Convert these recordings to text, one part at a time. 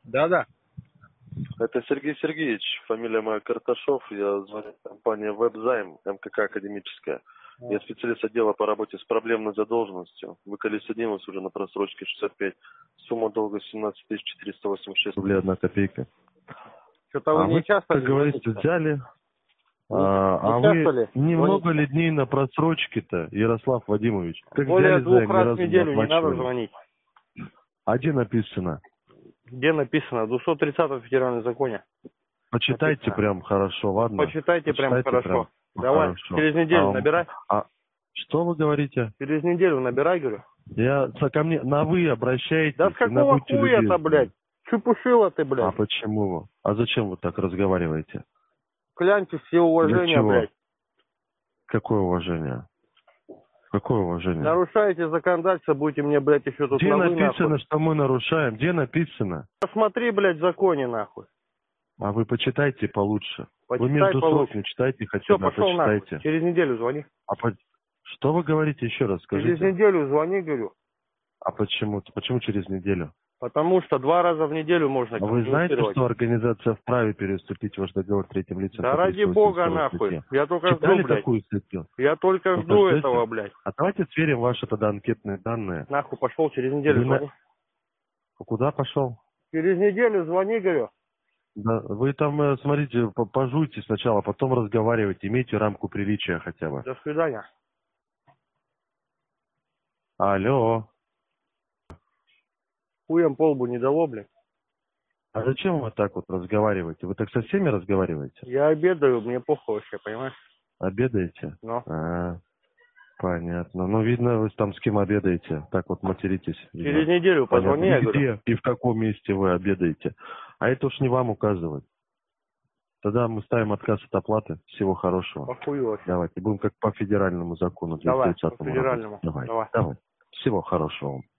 Да-да. Это Сергей Сергеевич, фамилия моя Карташов, я звоню компания «Вебзайм», МКК «Академическая». Я специалист отдела по работе с проблемной задолженностью. Выкали содержимость уже на просрочке 65. Сумма долга 17 486 рублей 1 копейка. Что-то вы не часто как говорится, взяли. вы немного ли дней на просрочке-то, Ярослав Вадимович? Как более взяли 2 займ, ни раз в разу не неделю не надо оплачивали. звонить. А где написано? Где написано? В 230-м федеральном законе. Почитайте написано. прям хорошо, ладно? Почитайте прям хорошо. Прям Давай, хорошо. через неделю набирай. Что вы говорите? Через неделю набирай, говорю. Ко мне на вы обращаетесь. Да с какого хуя-то, блядь? Чепушила ты, блядь? А почему? А зачем вы так разговариваете? Кляньте все уважения, блядь. Какое уважение? Какое уважение? Нарушаете законодательство, будете мне, блядь, еще тут Где на вы, написано, нахуй. что мы нарушаем? Где написано? Посмотри, блядь, в законе, нахуй. А вы почитайте получше. Почитай Вы между строк получше. не читайте хотя Все, бы, пошел нахуй. почитайте. Через неделю звони. Что вы говорите еще раз, скажите? Через неделю звони, говорю. А почему? Почему через неделю? Потому что 2 раза в неделю можно А вы знаете, коммуницировать. что организация вправе переступить ваш договор третьим лицам? Да по ради 382 бога, нахуй. статье? Я только Читали жду, блядь. такую статью? Я только Ну, жду подождите. этого, блядь. А давайте сверим ваши тогда анкетные данные. Нахуй пошел, через неделю звони. Куда пошел? Через неделю звони, говорю. Да, вы там, смотрите, пожуйте сначала, потом разговаривайте, имейте рамку приличия хотя бы. До свидания. Алло. Хуем по лбу не дало, блядь. А зачем вы так вот разговариваете? Вы так со всеми разговариваете? Я обедаю, мне похуй вообще, понимаешь? Обедаете? Ну. Понятно. Ну, видно, вы там с кем обедаете. Так вот материтесь. Через неделю позвони, я говорю. Где и в каком месте вы обедаете. А это уж не вам указывать. Тогда мы ставим отказ от оплаты. Всего хорошего. Похуй вообще. Давайте. Будем как по федеральному закону. Давай, по федеральному. Давай. Всего хорошего вам.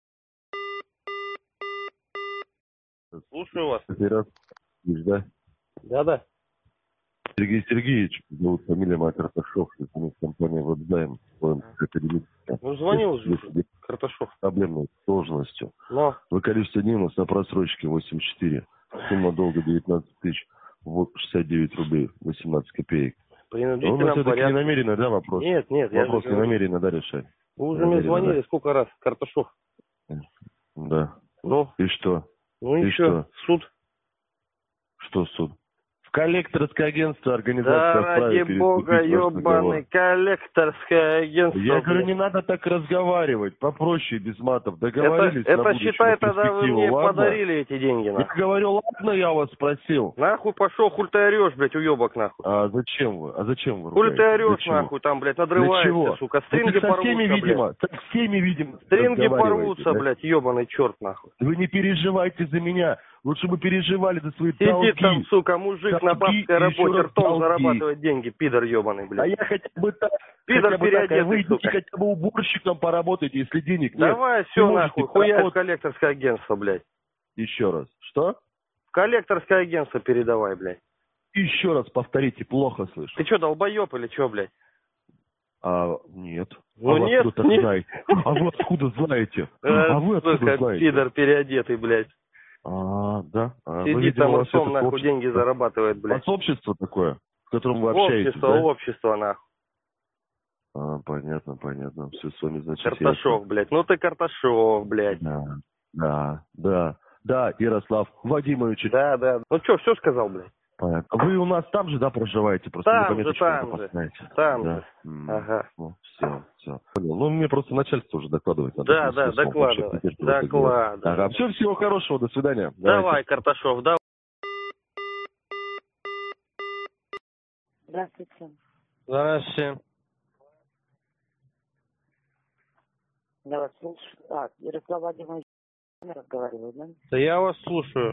Слушаю вас. Да? Да-да. Сергей Сергеевич, зовут фамилия моя Карташов, это компания «Вебзайм», Академическая. Ну, звонил же Карташов. Проблемной должностью. Но. Вы количество дней у нас на просрочке 84. Сумма долга 19 069 рублей 18 копеек. При принудительном порядке. Не намеренно, да, вопрос? Нет. Вопрос не намеренно, да, решать? Вы уже мне звонили сколько раз, Карташов? Да. Ну? И что? Ну и что? Суд? Что суд? В коллекторское агентство, организация да вправе ради бога, ебаный, коллекторское агентство. Я говорю, не надо так разговаривать, попроще, без матов. Договорились это считай, тогда вы мне подарили эти деньги, нахуй. Я говорю, ладно, я вас спросил. Нахуй пошел, хуль ты орешь, блядь, уебок, нахуй. А зачем вы? Хуль ты орешь, нахуй, там, блядь, надрываешься, сука. Стринги порвутся, со всеми, видимо, стринги порвутся, блядь, ебаный черт, нахуй. Вы не переживайте за меня. Лучше бы переживали за свои долги. Сидит там, сука, мужик на бабской работе, ртом зарабатывает деньги, пидор ебаный, блядь. А я хотя бы так. Пидор переодетый, вы сука. хотя бы уборщиком поработаете, если денег нет. Давай, все, нахуй, хуя в коллекторское агентство, блядь. Еще раз. Что? В коллекторское агентство передавай, блядь. Еще раз повторите, плохо слышу. Ты что, долбоеб или что, блядь? Нет. Ну нет, нет. Знаете? А вы откуда знаете? А вы откуда знаете? Пидор переодетый, блядь. Да. Сидит там ртом, нахуй, деньги зарабатывает, блядь. У вас общество такое, в котором вы общаетесь, Общество, нахуй. Понятно. Все с вами, значит, Карташов, блядь. Ну ты Карташов, блядь. Да, Ярослав Вадимович. Да. Ну что, все сказал, блядь? Понятно. Вы у нас там же, да, проживаете? Просто там же. Ага. Все. Понял. Ну, мне просто начальство уже докладывать надо. Да, докладывай. Ага, всего хорошего, до свидания. Давай, Карташов, давай. Здравствуйте. Здравствуйте. Я вас слушаю. Ярослав Владимирович разговаривает, да? Да я вас слушаю.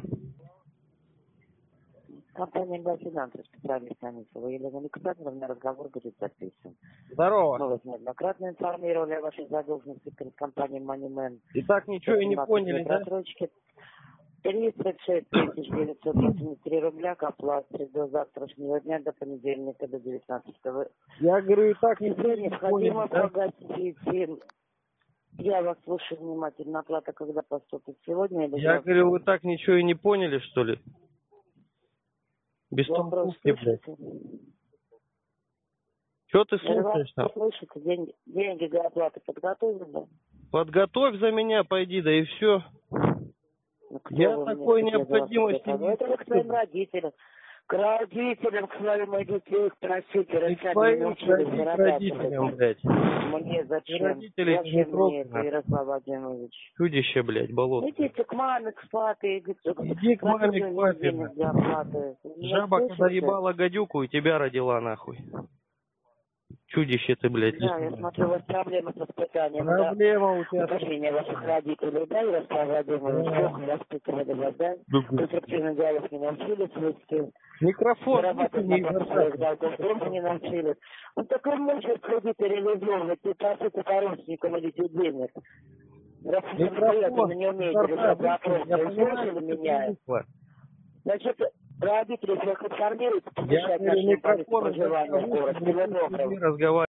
Компания «Глафинанс», специальный Станислава Елена Александровна, разговор будет записан. Здорово. Мы вас неоднократно информировали о вашей задолженности перед компанией «Moneyman». И так ничего и не поняли, да? Просрочки 36 983 рубля к оплате до завтрашнего дня, до понедельника, до 19-го. Я говорю, и так ничего не поняли, необходимо погасить Я вас слушаю внимательно. Оплата когда поступит? Сегодня или Я завтра? говорю, вы так ничего и не поняли, что ли? Без Вопрос толкухи, блядь. слышите? Что ты Я вас слушаешь там? слышите? Деньги для оплаты подготовлены? Подготовь за меня, пойди, да и все. Ну, кто Я вы мне, такой чтоб я за вас необходимости подготовила? не Это вы к своим родителям. К родителям, к своим родителям, к просите, И к сами не своим научились родителям, зарабатывать. блядь. Мне И зачем? родителей не Зачем мне это, трогай, Ярослав Владимирович? чудище, блядь, болото. Идите к маме, к папе, Иди к маме, к папе, денег блядь. для оплаты. Вы меня Жаба, когда слышите? ебала гадюку, и тебя родила, нахуй. Чудище ты, блядь, Да, я лесное. смотрю, у вас проблемы с воспитанием, да? Проблема у тебя. Отношения ваших родителей, да, Ярослав Владимирович? Да. Плохо воспитывали вас, да? Конструктивный диалог не научились вести. Микрофон Зарабатывать не на изо своих рта. долгов тоже не научились. Вот такой мужик ходите реализовывать, и просите по родственникам идите денег. Раз вы самостоятельно не умеете решать вопросы, Я вы понимаю, слышали что ты меня? привыкла. Значит, родители всех информируют, Я повышать говорю, начнем по месту микрофон проживания в город. Всего доброго. разговаривать.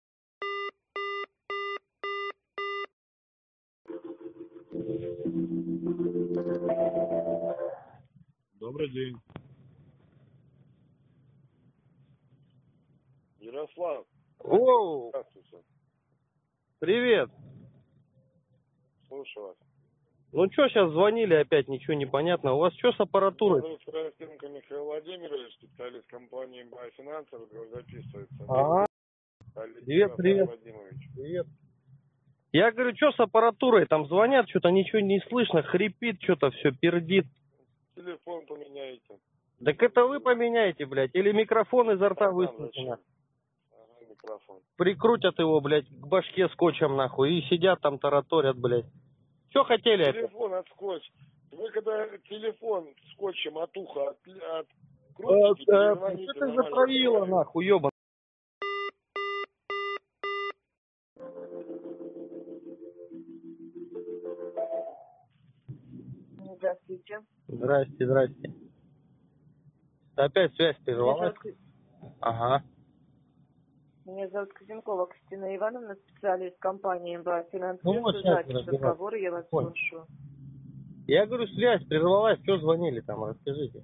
Добрый день. Ярослав, Оу, здравствуйте. привет. Слушаю вас. Ну что, сейчас звонили опять, ничего не понятно. У вас что с аппаратурой? Зовут Фростенко Михаил Владимирович, специалист компании «Бафинанс», разговор записывается. Ага. Привет, привет. Владимирович. Привет. Я говорю, что с аппаратурой? Там звонят, что-то ничего не слышно, хрипит, что-то все пердит. Телефон поменяете. Так это вы поменяете, блядь, или микрофон изо рта Там высунете. зачем? Ага, микрофон. Прикрутят его, блядь, к башке скотчем, нахуй, и сидят там, тараторят, блядь. Что хотели опять? Телефон от скотч. Вы когда телефон скотчем от уха открутите, перезвоните Что ты на затравила, мою нахуй, ёбан? Здравствуйте. Здрасте, здрасте. Опять связь прервалась? Ага. Меня зовут Козенкова Кристина Ивановна, специалист компании МБА «Финанс». Ну, вот сейчас Разговор, я вас понял. слушаю. Я говорю, связь прервалась, что звонили там, расскажите.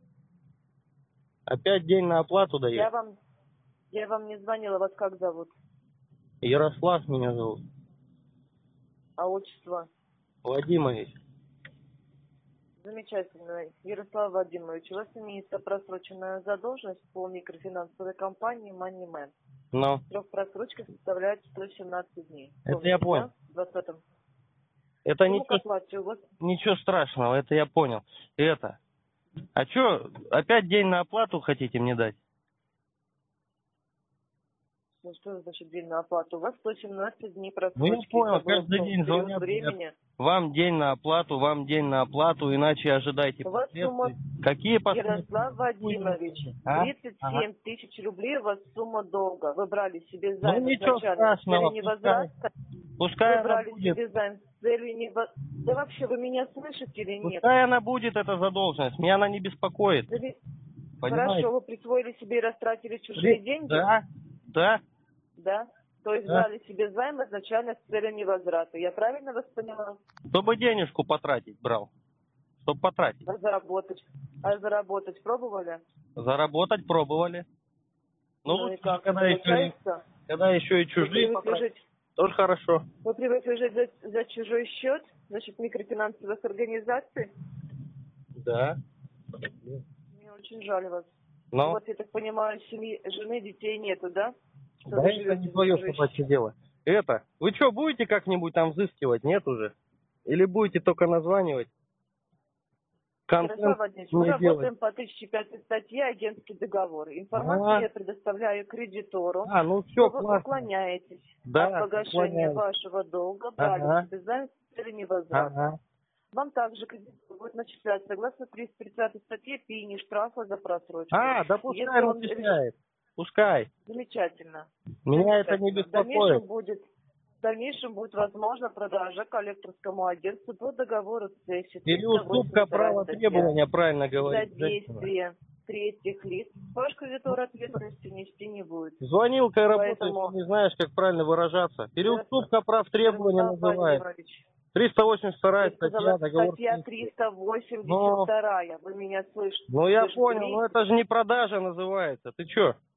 Опять день на оплату дают? Я вам не звонила, вас как зовут? Ярослав меня зовут. А отчество? Владимирович. Замечательно. Ярослав Владимирович, у вас имеется просроченная задолженность по микрофинансовой компании MoneyMan. Ну, Срок просрочки составляет 117 дней. это я понял. Да? В 20-м. Это Сумма к ничего, оплате у вас? ничего страшного, это я понял. Это. А что, опять день на оплату хотите мне дать? Ну что значит день на оплату? У вас 117 дней Ну просрочки. я понял, Это был каждый день период звонят, времени. вам день на оплату, иначе ожидайте У вас сумма, последствий. Какие последствия? Ярослав Владимирович, А? 37 тысяч рублей у вас сумма долга. Вы брали себе займ Ну ничего изначально с страшного, целью невозврата. пускай Вы она брали будет. себе займ с целью невозврата. Да вообще, вы меня слышите или нет? Пускай она будет, эта задолженность, меня она не беспокоит. Понимаете? Хорошо, вы присвоили себе и растратили чужие деньги? Да, да. Да? То есть Да. брали себе займ изначально с целью невозврата. Я правильно вас поняла? Чтобы денежку потратить брал. Чтобы потратить. А заработать? А заработать пробовали? Заработать пробовали. Ну, Ну и как? когда Получается? еще и Вы чужие привыкли потратить, жить, тоже хорошо. вы привыкли жить за чужой счет? Значит, микрофинансовых организаций? Да. Мне очень жаль вас. Но, Вот, я так понимаю, семьи, жены, детей нету, да? Что да вы это живете не за твое чужой собачье дело. Это, вы что, будете как-нибудь там взыскивать? Нет уже? Или будете только названивать? Ярослав Контент Владимирович, мы не работаем делать. по 1005 статье «Агентский договор». Информацию я предоставляю кредитору. Ну Что все, вы классно. уклоняетесь Да, от погашения уклоняюсь. вашего долга, брали себе займ с целью невозврата. Ага. Вам также кредит будет начислять согласно 330 статье пени штрафа за просрочку. Да пускай Если он начисляет. Пускай. Замечательно. Меня это не беспокоит. В дальнейшем будет возможно продажа коллекторскому агентству по договору с Или уступка права требования, правильно говорить. за действие третьих лиц, ваш кредитор ответственности нести не будет. Звонил, когда работаешь, Поэтому- ты не знаешь, как правильно выражаться. Переуступка прав требования называет. 382 статья, договор. Статья 382, вы меня слышите? Ну я Слышите понял, меня? но это же не продажа называется. Ты чё?